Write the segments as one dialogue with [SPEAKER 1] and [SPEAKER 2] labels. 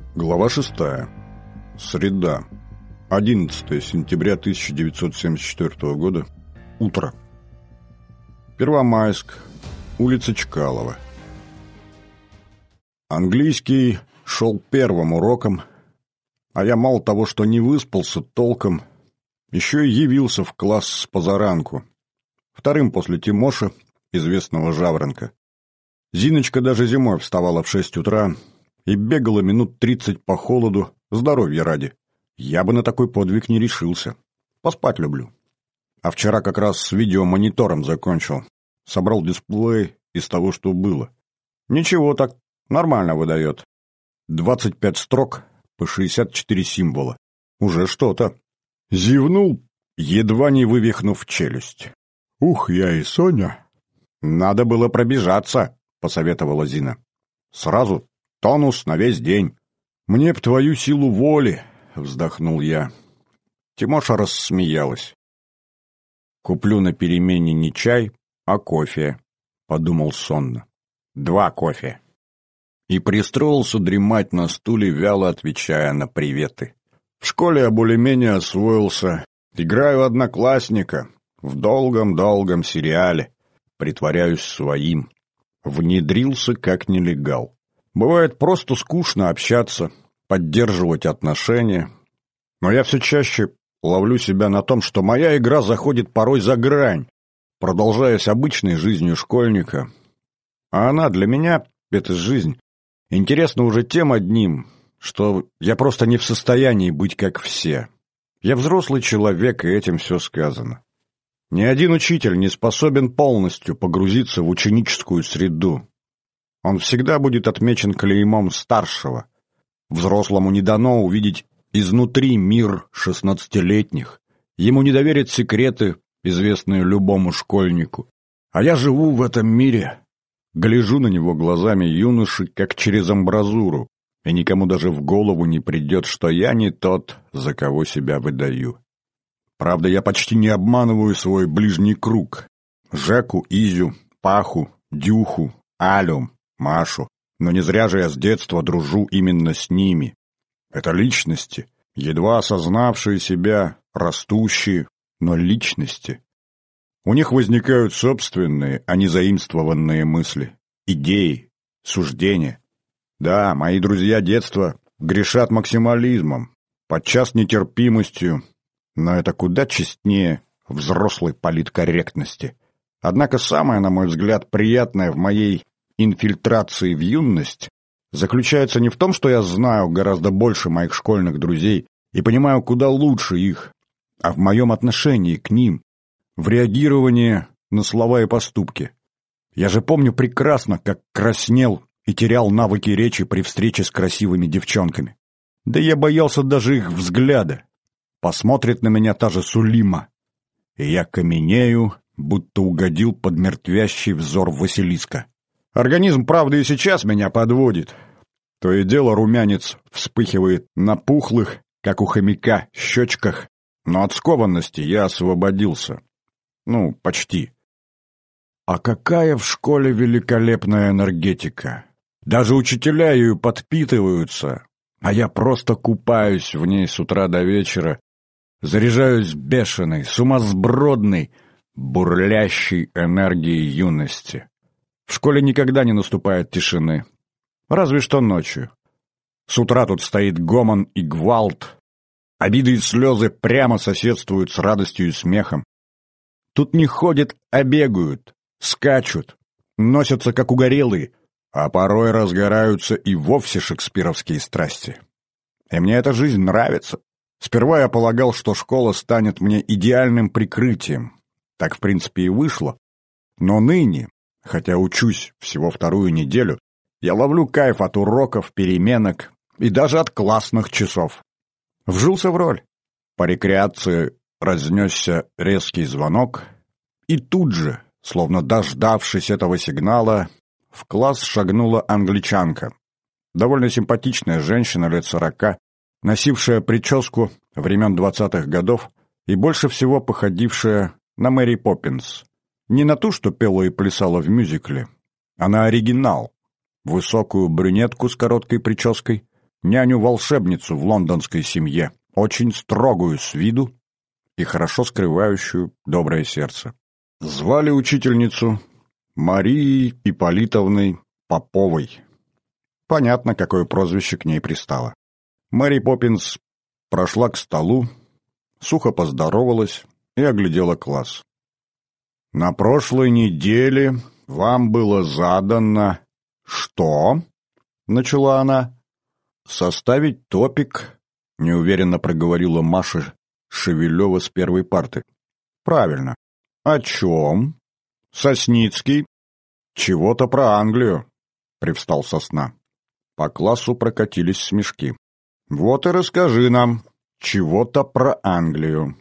[SPEAKER 1] Глава 6. Среда. 11 сентября 1974 года. Утро. Первомайск. Улица Чкалова. Английский шел первым уроком, а я мало того, что не выспался толком, еще и явился в класс с позаранку. Вторым после Тимоша, известного Жаворонка. Зиночка даже зимой вставала в 6 утра и бегала минут 30 по холоду, здоровья ради. Я бы на такой подвиг не решился. Поспать люблю. А вчера как раз с видеомонитором закончил. Собрал дисплей из того, что было. Ничего так, нормально выдает. 25 строк по 64 символа. Уже что-то. Зевнул, едва не вывихнув челюсть. «Ух, я и Соня!» «Надо было пробежаться», — посоветовала Зина. «Сразу тонус на весь день». «Мне б твою силу воли», — вздохнул я. Тимоша рассмеялась. «Куплю на перемене не чай, а кофе», — подумал сонно. 2 кофе. И пристроился дремать на стуле, вяло отвечая на приветы. В школе я более-менее освоился. Играю одноклассника в долгом-долгом сериале. Притворяюсь своим. Внедрился как нелегал. Бывает просто скучно общаться, поддерживать отношения. Но я все чаще ловлю себя на том, что моя игра заходит порой за грань, продолжаясь обычной жизнью школьника. А она для меня, эта жизнь, интересна уже тем одним, что я просто не в состоянии быть как все. Я взрослый человек, и этим все сказано. Ни один учитель не способен полностью погрузиться в ученическую среду. Он всегда будет отмечен клеймом старшего. Взрослому не дано увидеть изнутри мир 16-летних. Ему не доверят секреты, известные любому школьнику. А я живу в этом мире, гляжу на него глазами юноши, как через амбразуру, и никому даже в голову не придет, что я не тот, за кого себя выдаю. Правда, я почти не обманываю свой ближний круг. Жеку, Изю, Паху, Дюху, Алю, Машу. Но не зря же я с детства дружу именно с ними. Это личности, едва осознавшие себя, растущие, но личности. У них возникают собственные, а не заимствованные мысли, идеи, суждения. Да, мои друзья детства грешат максимализмом, подчас нетерпимостью, но это куда честнее взрослой политкорректности. Однако самое, на мой взгляд, приятное в моей инфильтрации в юность заключается не в том, что я знаю гораздо больше моих школьных друзей и понимаю куда лучше их, а в моем отношении к ним, в реагировании на слова и поступки. Я же помню прекрасно, как краснел и терял навыки речи при встрече с красивыми девчонками. Да я боялся даже их взгляда. Посмотрит на меня та же Сулима, и я каменею, будто угодил под мертвящий взор Василиска. Организм, правда, и сейчас меня подводит. То и дело румянец вспыхивает на пухлых, как у хомяка, щечках, но от скованности я освободился. Ну, почти. А какая в школе великолепная энергетика! Даже учителя ею подпитываются, а я просто купаюсь в ней с утра до вечера, заряжаюсь бешеной, сумасбродной, бурлящей энергией юности. В школе никогда не наступает тишины. Разве что ночью. С утра тут стоит гомон и гвалт. Обиды и слезы прямо соседствуют с радостью и смехом. Тут не ходят, а бегают, скачут, носятся как угорелые, а порой разгораются и вовсе шекспировские страсти. И мне эта жизнь нравится. Сперва я полагал, что школа станет мне идеальным прикрытием. Так, в принципе, и вышло. Но ныне, хотя учусь всего 2-ю неделю, я ловлю кайф от уроков, переменок и даже от классных часов. Вжился в роль. По рекреации разнесся резкий звонок, и тут же, словно дождавшись этого сигнала, в класс шагнула англичанка. Довольно симпатичная женщина лет 40, носившая прическу времен 20-х годов и больше всего походившая на Мэри Поппинс. Не на ту, что пела и плясала в мюзикле, а на оригинал. Высокую брюнетку с короткой прической, няню-волшебницу в лондонской семье, очень строгую с виду и хорошо скрывающую доброе сердце. Звали учительницу Марией Ипполитовной Поповой. Понятно, какое прозвище к ней пристало. Мэри Поппинс прошла к столу, сухо поздоровалась и оглядела класс. «На прошлой неделе вам было задано...» «Что?» — начала она. «Составить топик», — неуверенно проговорила Маша Шевелева с первой парты. «Правильно. О чем?» «Сосницкий. Чего-то про Англию», — привстал Сосна. По классу прокатились смешки. «Вот и расскажи нам чего-то про Англию».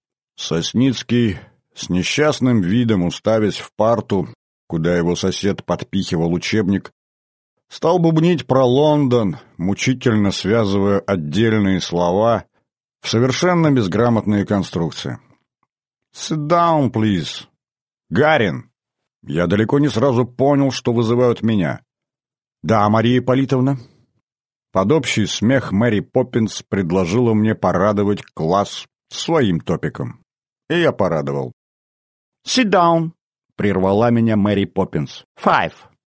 [SPEAKER 1] Сосницкий, с несчастным видом уставясь в парту, куда его сосед подпихивал учебник, стал бубнить про Лондон, мучительно связывая отдельные слова в совершенно безграмотные конструкции. «Sit down, please. Гарин!» Я далеко не сразу понял, что вызывают меня. «Да, Мария Ипполитовна». Под общий смех Мэри Поппинс предложила мне порадовать класс своим топиком. И я порадовал. «Sit down!» — прервала меня Мэри Поппинс. «Five!»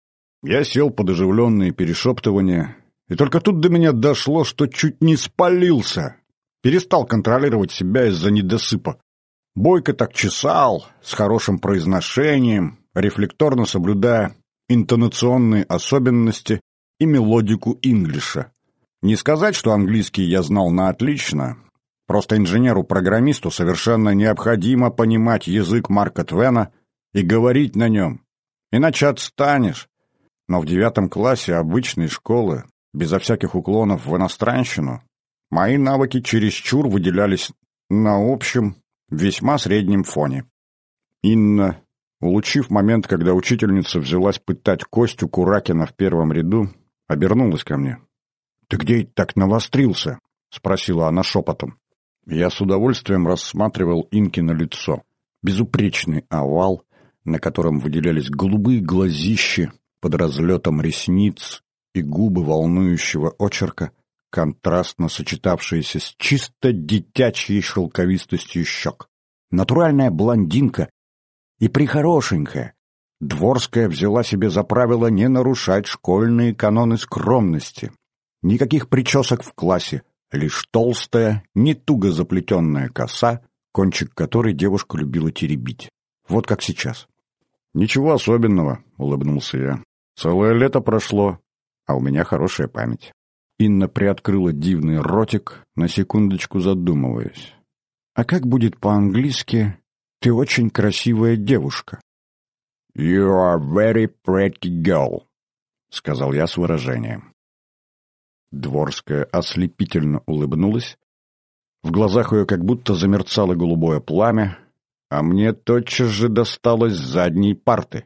[SPEAKER 1] Я сел под оживленные перешептывания, и только тут до меня дошло, что чуть не спалился. Перестал контролировать себя из-за недосыпа. Бойко так чесал, с хорошим произношением, рефлекторно соблюдая интонационные особенности и мелодику инглиша. Не сказать, что английский я знал на отлично, просто инженеру-программисту совершенно необходимо понимать язык Марка Твена и говорить на нем, иначе отстанешь. Но в 9 классе обычной школы, безо всяких уклонов в иностранщину, мои навыки чересчур выделялись на общем, весьма среднем фоне. Инна, улучив момент, когда учительница взялась пытать Костю Куракина в первом ряду, обернулась ко мне. «Ты где так навострился?» — спросила она шепотом. Я с удовольствием рассматривал Инкино лицо. Безупречный овал, на котором выделялись голубые глазищи под разлетом ресниц и губы волнующего очерка, контрастно сочетавшиеся с чисто детячьей шелковистостью щек. Натуральная блондинка и прихорошенькая. Дворская взяла себе за правило не нарушать школьные каноны скромности. Никаких причесок в классе, лишь толстая, не туго заплетенная коса, кончик которой девушка любила теребить. Вот как сейчас. «Ничего особенного», — улыбнулся я. «Целое лето прошло, а у меня хорошая память». Инна приоткрыла дивный ротик, на секундочку задумываясь. «А как будет по-английски «ты очень красивая девушка»?» «You are very pretty girl», — сказал я с выражением. Дворская ослепительно улыбнулась. В глазах ее как будто замерцало голубое пламя, а мне тотчас же досталось с задней парты.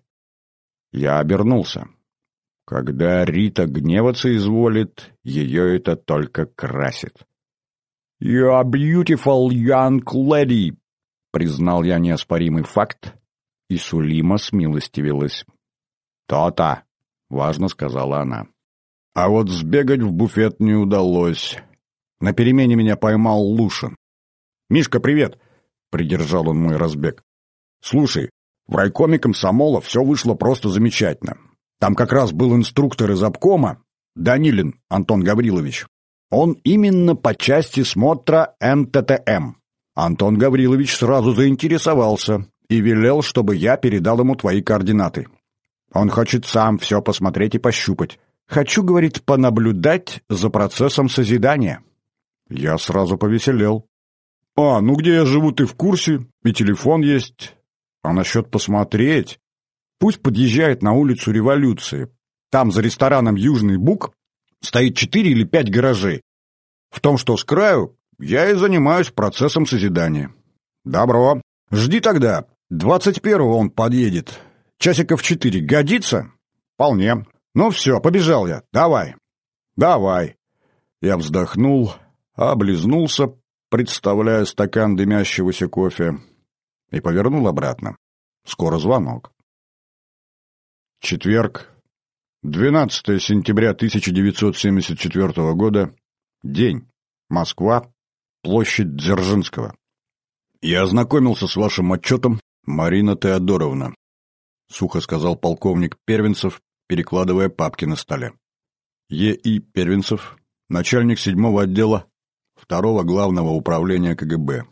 [SPEAKER 1] Я обернулся. Когда Рита гневаться изволит, ее это только красит. «You are beautiful, young lady», — признал я неоспоримый факт, и Сулима смилостивилась. «То-то», — важно сказала она. А вот сбегать в буфет не удалось. На перемене меня поймал Лушин. «Мишка, привет!» — придержал он мой разбег. «Слушай, в райкоме комсомола все вышло просто замечательно. Там как раз был инструктор из обкома, Данилин Антон Гаврилович. Он именно по части смотра НТТМ. Антон Гаврилович сразу заинтересовался и велел, чтобы я передал ему твои координаты. Он хочет сам все посмотреть и пощупать. Хочу, говорит, понаблюдать за процессом созидания». Я сразу повеселел. «А, ну где я живу, ты в курсе, и телефон есть. А насчет посмотреть? Пусть подъезжает на улицу Революции. Там за рестораном «Южный Бук» стоит 4 или 5 гаражей. В том, что с краю, я и занимаюсь процессом созидания». «Добро. Жди тогда. 21-го он подъедет. Часиков 4. Годится?» «Вполне. Ну все, побежал я. Давай». «Давай». Я вздохнул, облизнулся, представляя стакан дымящегося кофе, и повернул обратно. Скоро звонок. Четверг. 12 сентября 1974 года. День. Москва. Площадь Дзержинского. «Я ознакомился с вашим отчетом, Марина Теодоровна», — сухо сказал полковник Первенцев, перекладывая папки на столе. Е.И. Первенцев, начальник 7-го отдела 2-го главного управления КГБ.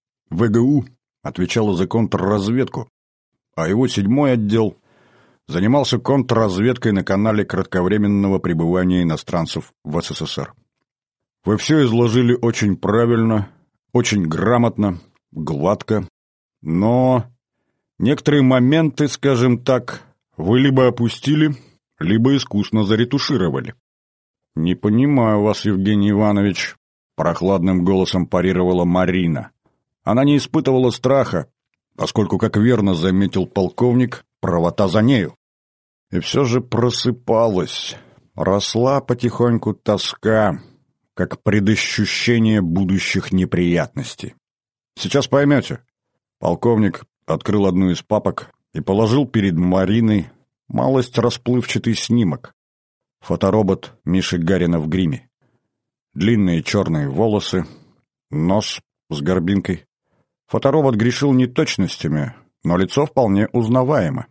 [SPEAKER 1] ВГУ отвечала за контрразведку, а его 7-й отдел занимался контрразведкой на канале кратковременного пребывания иностранцев в СССР. Вы все изложили очень правильно, очень грамотно, гладко, но некоторые моменты, скажем так, вы либо опустили, либо искусно заретушировали. «Не понимаю вас, Евгений Иванович», — прохладным голосом парировала Марина. Она не испытывала страха, поскольку, как верно заметил полковник, правота за нею. И все же просыпалась, росла потихоньку тоска, как предощущение будущих неприятностей. «Сейчас поймете». Полковник открыл одну из папок и положил перед Мариной малость расплывчатый снимок. Фоторобот Миши Гарина в гриме. Длинные черные волосы, нос с горбинкой. Фоторобот грешил неточностями, но лицо вполне узнаваемо.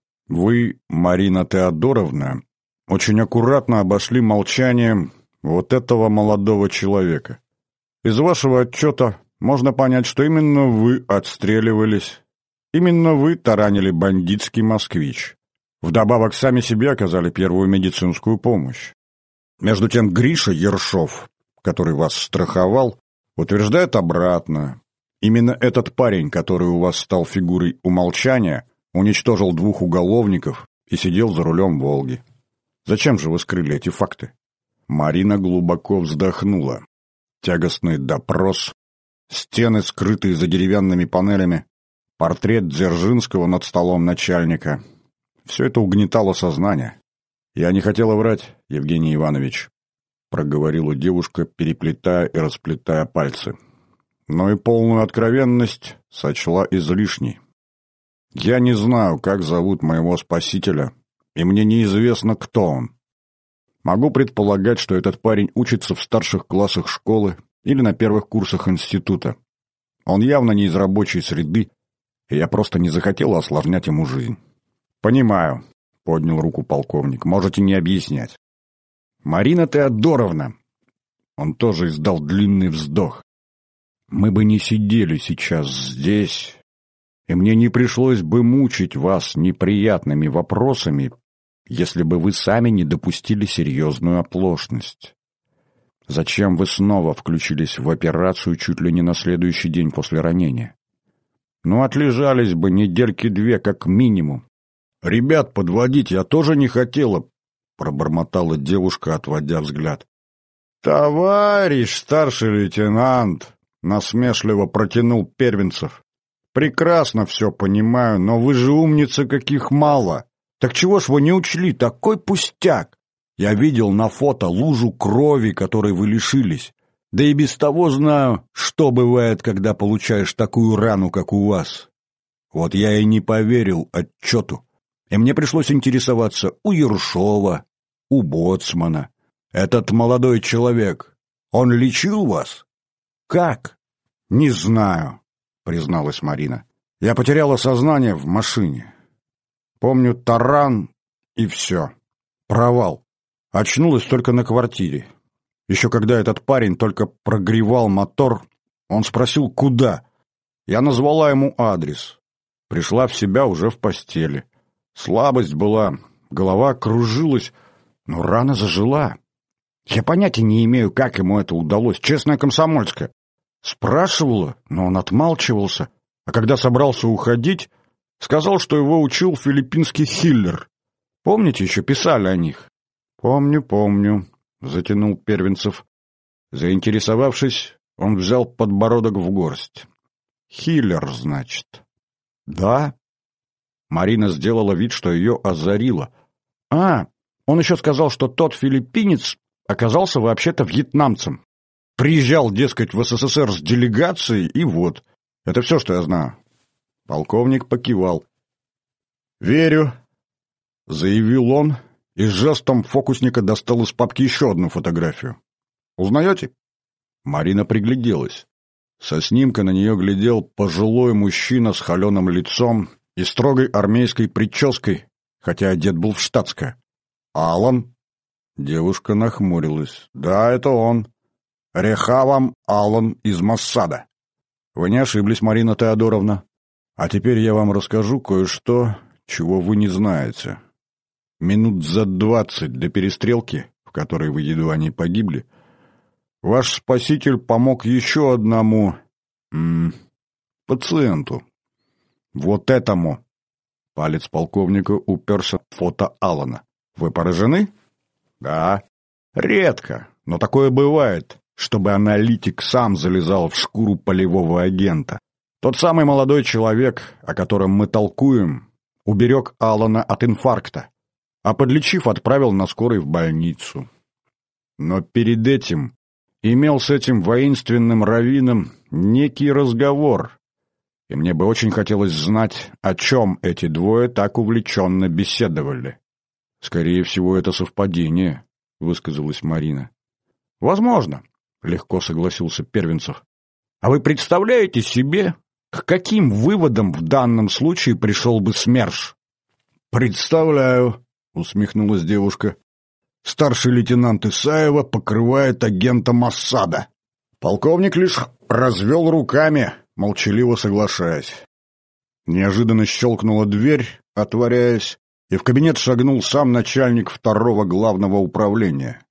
[SPEAKER 1] Вы, Марина Теодоровна, очень аккуратно обошли молчанием вот этого молодого человека. Из вашего отчета можно понять, что именно вы отстреливались, именно вы таранили бандитский «Москвич». Вдобавок сами себе оказали первую медицинскую помощь. Между тем Гриша Ершов, который вас страховал, утверждает обратно. Именно этот парень, который у вас стал фигурой умолчания, уничтожил 2 уголовников и сидел за рулем «Волги». Зачем же вы скрыли эти факты? Марина глубоко вздохнула. Тягостный допрос, стены, скрытые за деревянными панелями, портрет Дзержинского над столом начальника. Все это угнетало сознание. «Я не хотела врать, Евгений Иванович», — проговорила девушка, переплетая и расплетая пальцы. Но и полную откровенность сочла излишней. «Я не знаю, как зовут моего спасителя, и мне неизвестно, кто он. Могу предполагать, что этот парень учится в старших классах школы или на первых курсах института. Он явно не из рабочей среды, и я просто не захотела осложнять ему жизнь». «Понимаю», — поднял руку полковник, — «можете не объяснять». «Марина Теодоровна!» Он тоже издал длинный вздох. «Мы бы не сидели сейчас здесь, и мне не пришлось бы мучить вас неприятными вопросами, если бы вы сами не допустили серьезную оплошность. Зачем вы снова включились в операцию чуть ли не на следующий день после ранения? Ну, отлежались бы недельки 2 как минимум. «Ребят подводить я тоже не хотела», — пробормотала девушка, отводя взгляд. «Товарищ старший лейтенант», — насмешливо протянул Первенцев, — «прекрасно все понимаю, но вы же умницы каких мало. Так чего ж вы не учли? Такой пустяк! Я видел на фото лужу крови, которой вы лишились. Да и без того знаю, что бывает, когда получаешь такую рану, как у вас. Вот я и не поверил отчету. И мне пришлось интересоваться у Ершова, у боцмана. Этот молодой человек, он лечил вас? Как? Не знаю, призналась Марина. Я потеряла сознание в машине. Помню таран и все. Провал. Очнулась только на квартире. Еще когда этот парень только прогревал мотор, он спросил, куда. Я назвала ему адрес. Пришла в себя уже в постели. Слабость была, голова кружилась, но рана зажила. Я понятия не имею, как ему это удалось, честная комсомольская. Спрашивала, но он отмалчивался, а когда собрался уходить, сказал, что его учил филиппинский хиллер. Помните, еще писали о них? Помню, затянул Первенцев. Заинтересовавшись, он взял подбородок в горсть. Хиллер, значит. Да? Марина сделала вид, что ее озарило. Он еще сказал, что тот филиппинец оказался вообще-то вьетнамцем. Приезжал, дескать, в СССР с делегацией, и вот. Это все, что я знаю. Полковник покивал. «Верю», — заявил он и с жестом фокусника достал из папки еще одну фотографию. «Узнаете?» Марина пригляделась. Со снимка на нее глядел пожилой мужчина с холеным лицом и строгой армейской прической, хотя одет был в штатское. «Алан?» Девушка нахмурилась. «Да, это он. Рехавам Алан из Моссада». «Вы не ошиблись, Марина Теодоровна. А теперь я вам расскажу кое-что, чего вы не знаете. Минут за 20 до перестрелки, в которой вы едва не погибли, ваш спаситель помог еще одному пациенту. Вот этому». Палец полковника уперся в фото Алана. «Вы поражены?» «Да. Редко, но такое бывает, чтобы аналитик сам залезал в шкуру полевого агента. Тот самый молодой человек, о котором мы толкуем, уберег Алана от инфаркта, а подлечив, отправил на скорой в больницу. Но перед этим имел с этим воинственным раввином некий разговор, и мне бы очень хотелось знать, о чем эти двое так увлеченно беседовали». «Скорее всего, это совпадение», — высказалась Марина. «Возможно», — легко согласился Первенцев. «А вы представляете себе, к каким выводам в данном случае пришел бы СМЕРШ?» «Представляю», — усмехнулась девушка. «Старший лейтенант Исаева покрывает агента Моссада». Полковник лишь развел руками, молчаливо соглашаясь. Неожиданно щелкнула дверь, отворяясь, и в кабинет шагнул сам начальник второго главного управления.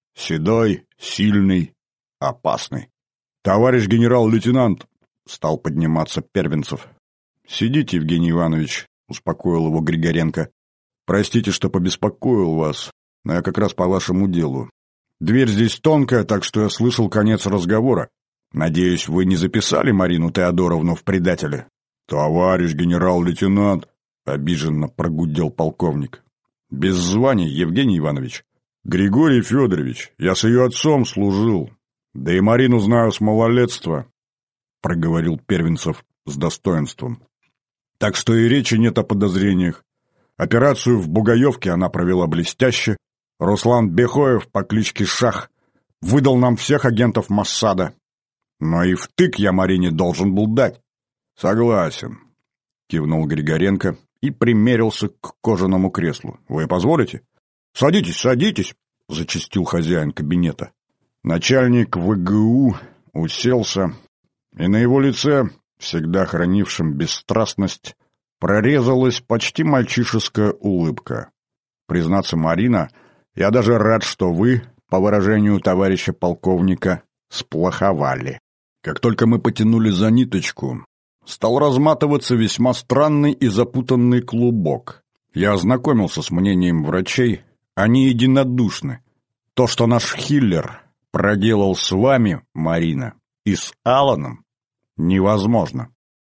[SPEAKER 1] Седой, сильный, опасный. «Товарищ генерал-лейтенант!» — стал подниматься Первенцев. «Сидите, Евгений Иванович», — успокоил его Григоренко. «Простите, что побеспокоил вас, но я как раз по вашему делу. Дверь здесь тонкая, так что я слышал конец разговора. Надеюсь, вы не записали Марину Теодоровну в предателе?» «Товарищ генерал-лейтенант!» — обиженно прогудел полковник. «Без званий, Евгений Иванович. Григорий Федорович, я с ее отцом служил. Да и Марину знаю с малолетства», — проговорил Первенцев с достоинством. «Так что и речи нет о подозрениях. Операцию в Бугаевке она провела блестяще. Руслан Бехоев по кличке Шах выдал нам всех агентов Моссада. Но и втык я Марине должен был дать». «Согласен», — кивнул Григоренко и примерился к кожаному креслу. «Вы позволите?» «Садитесь, садитесь», — зачастил хозяин кабинета. Начальник ВГУ уселся, и на его лице, всегда хранившем бесстрастность, прорезалась почти мальчишеская улыбка. «Признаться, Марина, я даже рад, что вы, по выражению товарища полковника, сплоховали. Как только мы потянули за ниточку, стал разматываться весьма странный и запутанный клубок. Я ознакомился с мнением врачей, они единодушны. То, что наш Хиллер проделал с вами, Марина, и с Аланом, невозможно.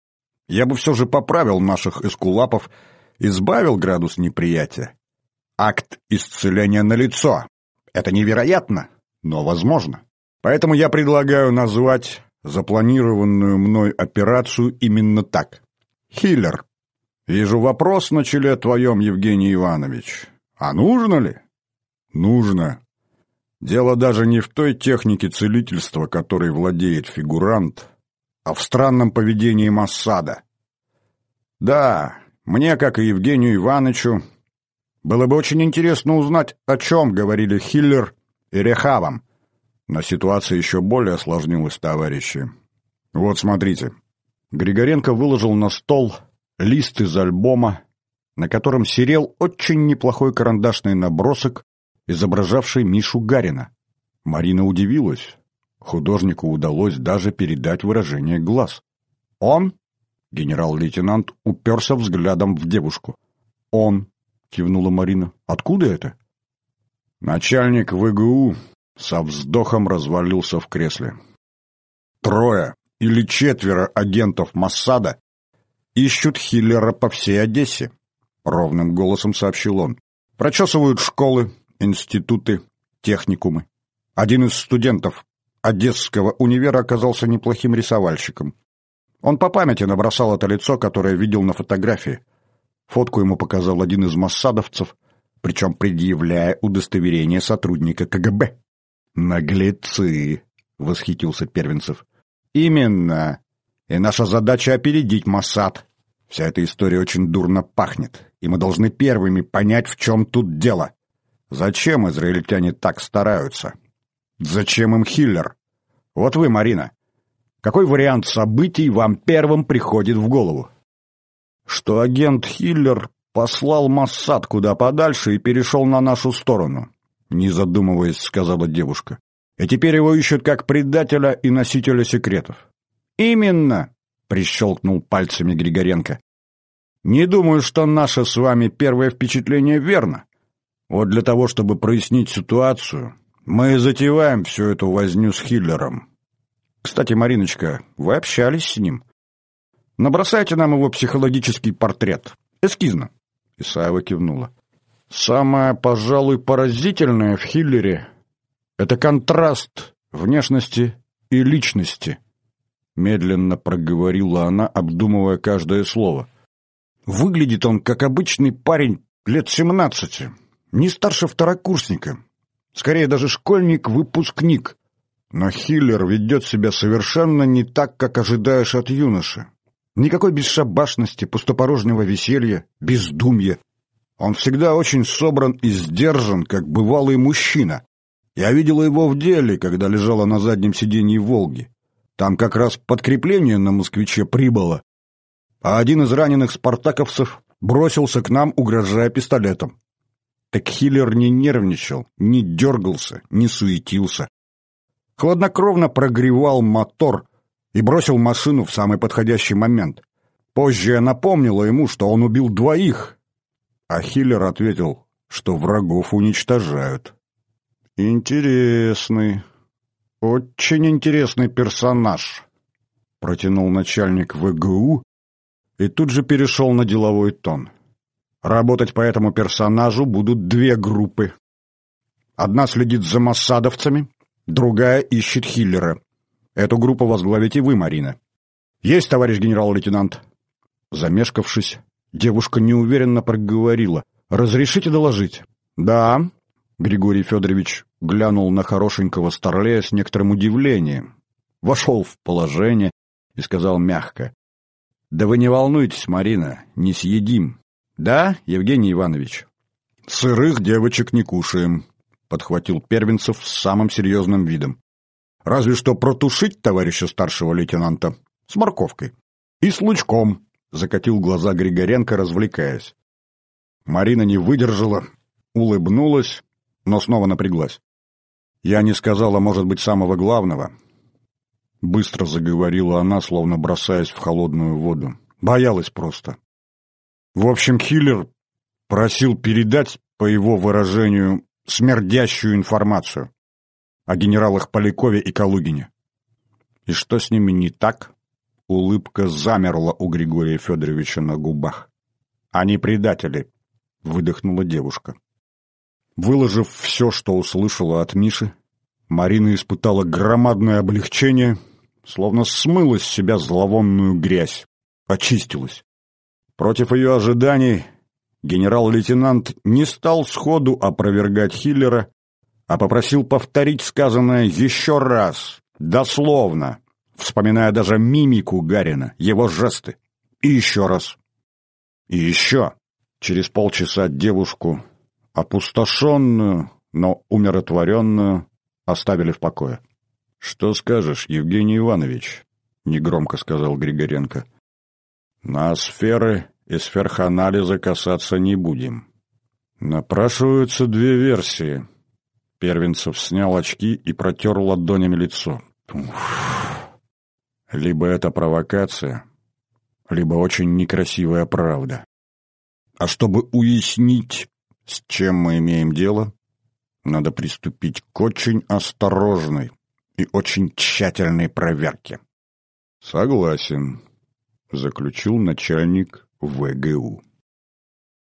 [SPEAKER 1] Я бы все же поправил наших эскулапов, избавил градус неприятия. Акт исцеления налицо. Это невероятно, но возможно. Поэтому я предлагаю назвать запланированную мной операцию именно так. Хиллер, вижу вопрос на челе твоем, Евгений Иванович. А нужно ли? Нужно. Дело даже не в той технике целительства, которой владеет фигурант, а в странном поведении Моссада. Да, мне, как и Евгению Ивановичу, было бы очень интересно узнать, о чем говорили Хиллер и Рехавам. Но ситуация еще более осложнилась, товарищи. Вот смотрите. Григоренко выложил на стол лист из альбома, на котором серел очень неплохой карандашный набросок, изображавший Мишу Гарина. Марина удивилась. Художнику удалось даже передать выражение глаз. «Он?» — генерал-лейтенант уперся взглядом в девушку. «Он?» — кивнула Марина. «Откуда это?» Начальник ВГУ со вздохом развалился в кресле. 3 или 4 агентов Моссада ищут Хиллера по всей Одессе, — ровным голосом сообщил он. Прочесывают школы, институты, техникумы. Один из студентов Одесского универа оказался неплохим рисовальщиком. Он по памяти набросал это лицо, которое видел на фотографии. Фотку ему показал один из моссадовцев. причем предъявляя удостоверение сотрудника КГБ. «Наглецы!» — восхитился Первенцев. «Именно. И наша задача — опередить Моссад. Вся эта история очень дурно пахнет, и мы должны первыми понять, в чем тут дело. Зачем израильтяне так стараются? Зачем им Хиллер? Вот вы, Марина, какой вариант событий вам первым приходит в голову?» «Что агент Хиллер послал Моссад куда подальше и перешел на нашу сторону», — не задумываясь, сказала девушка. «И теперь его ищут как предателя и носителя секретов». «Именно», — прищелкнул пальцами Григоренко. «Не думаю, что наше с вами первое впечатление верно. Вот для того, чтобы прояснить ситуацию, мы и затеваем всю эту возню с Хиллером. Кстати, Мариночка, вы общались с ним? Набросайте нам его психологический портрет. Эскизно». Исаева кивнула. «Самое, пожалуй, поразительное в Хиллере — это контраст внешности и личности», — медленно проговорила она, обдумывая каждое слово. «Выглядит он как обычный парень лет 17, не старше второкурсника, скорее даже школьник-выпускник. Но Хиллер ведет себя совершенно не так, как ожидаешь от юноши. Никакой бесшабашности, пустопорожнего веселья, бездумья. Он всегда очень собран и сдержан, как бывалый мужчина. Я видела его в деле, когда лежала на заднем сиденье «Волги». Там как раз подкрепление на «Москвиче» прибыло. А один из раненых спартаковцев бросился к нам, угрожая пистолетом. Так Хиллер не нервничал, не дергался, не суетился. Хладнокровно прогревал мотор и бросил машину в самый подходящий момент. Позже я напомнила ему, что он убил 2, а Хиллер ответил, что врагов уничтожают. «Интересный, очень интересный персонаж», — протянул начальник ВГУ и тут же перешел на деловой тон. «Работать по этому персонажу будут 2 группы. Одна следит за моссадовцами, другая ищет Хиллера. Эту группу возглавите вы, Марина». «Есть, товарищ генерал-лейтенант». Замешкавшись, девушка неуверенно проговорила. «Разрешите доложить?» «Да». Григорий Федорович глянул на хорошенького старлея с некоторым удивлением, вошел в положение и сказал мягко. «Да вы не волнуйтесь, Марина, не съедим». «Да, Евгений Иванович?» «Сырых девочек не кушаем», — подхватил Первенцев с самым серьезным видом. «Разве что протушить товарища старшего лейтенанта с морковкой. И с лучком», — закатил глаза Григоренко, развлекаясь. Марина не выдержала, улыбнулась, но снова напряглась. «Я не сказала, может быть, самого главного». Быстро заговорила она, словно бросаясь в холодную воду. Боялась просто. В общем, Хиллер просил передать, по его выражению, смердящую информацию о генералах Полякове и Калугине. И что с ними не так? Улыбка замерла у Григория Федоровича на губах. «Они предатели», — выдохнула девушка. Выложив все, что услышала от Миши, Марина испытала громадное облегчение, словно смыла с себя зловонную грязь, очистилась. Против ее ожиданий генерал-лейтенант не стал сходу опровергать Хиллера, а попросил повторить сказанное еще раз, дословно, вспоминая даже мимику Гарина, его жесты. И еще раз. И еще. Через полчаса девушку, опустошенную, но умиротворенную, оставили в покое. «Что скажешь, Евгений Иванович?» — негромко сказал Григоренко. «На сферы и сверханализа касаться не будем. Напрашиваются 2 версии». Первенцев снял очки и протер ладонями лицо. Либо это провокация, либо очень некрасивая правда. А чтобы уяснить, с чем мы имеем дело, надо приступить к очень осторожной и очень тщательной проверке. «Согласен», — заключил начальник ВГУ.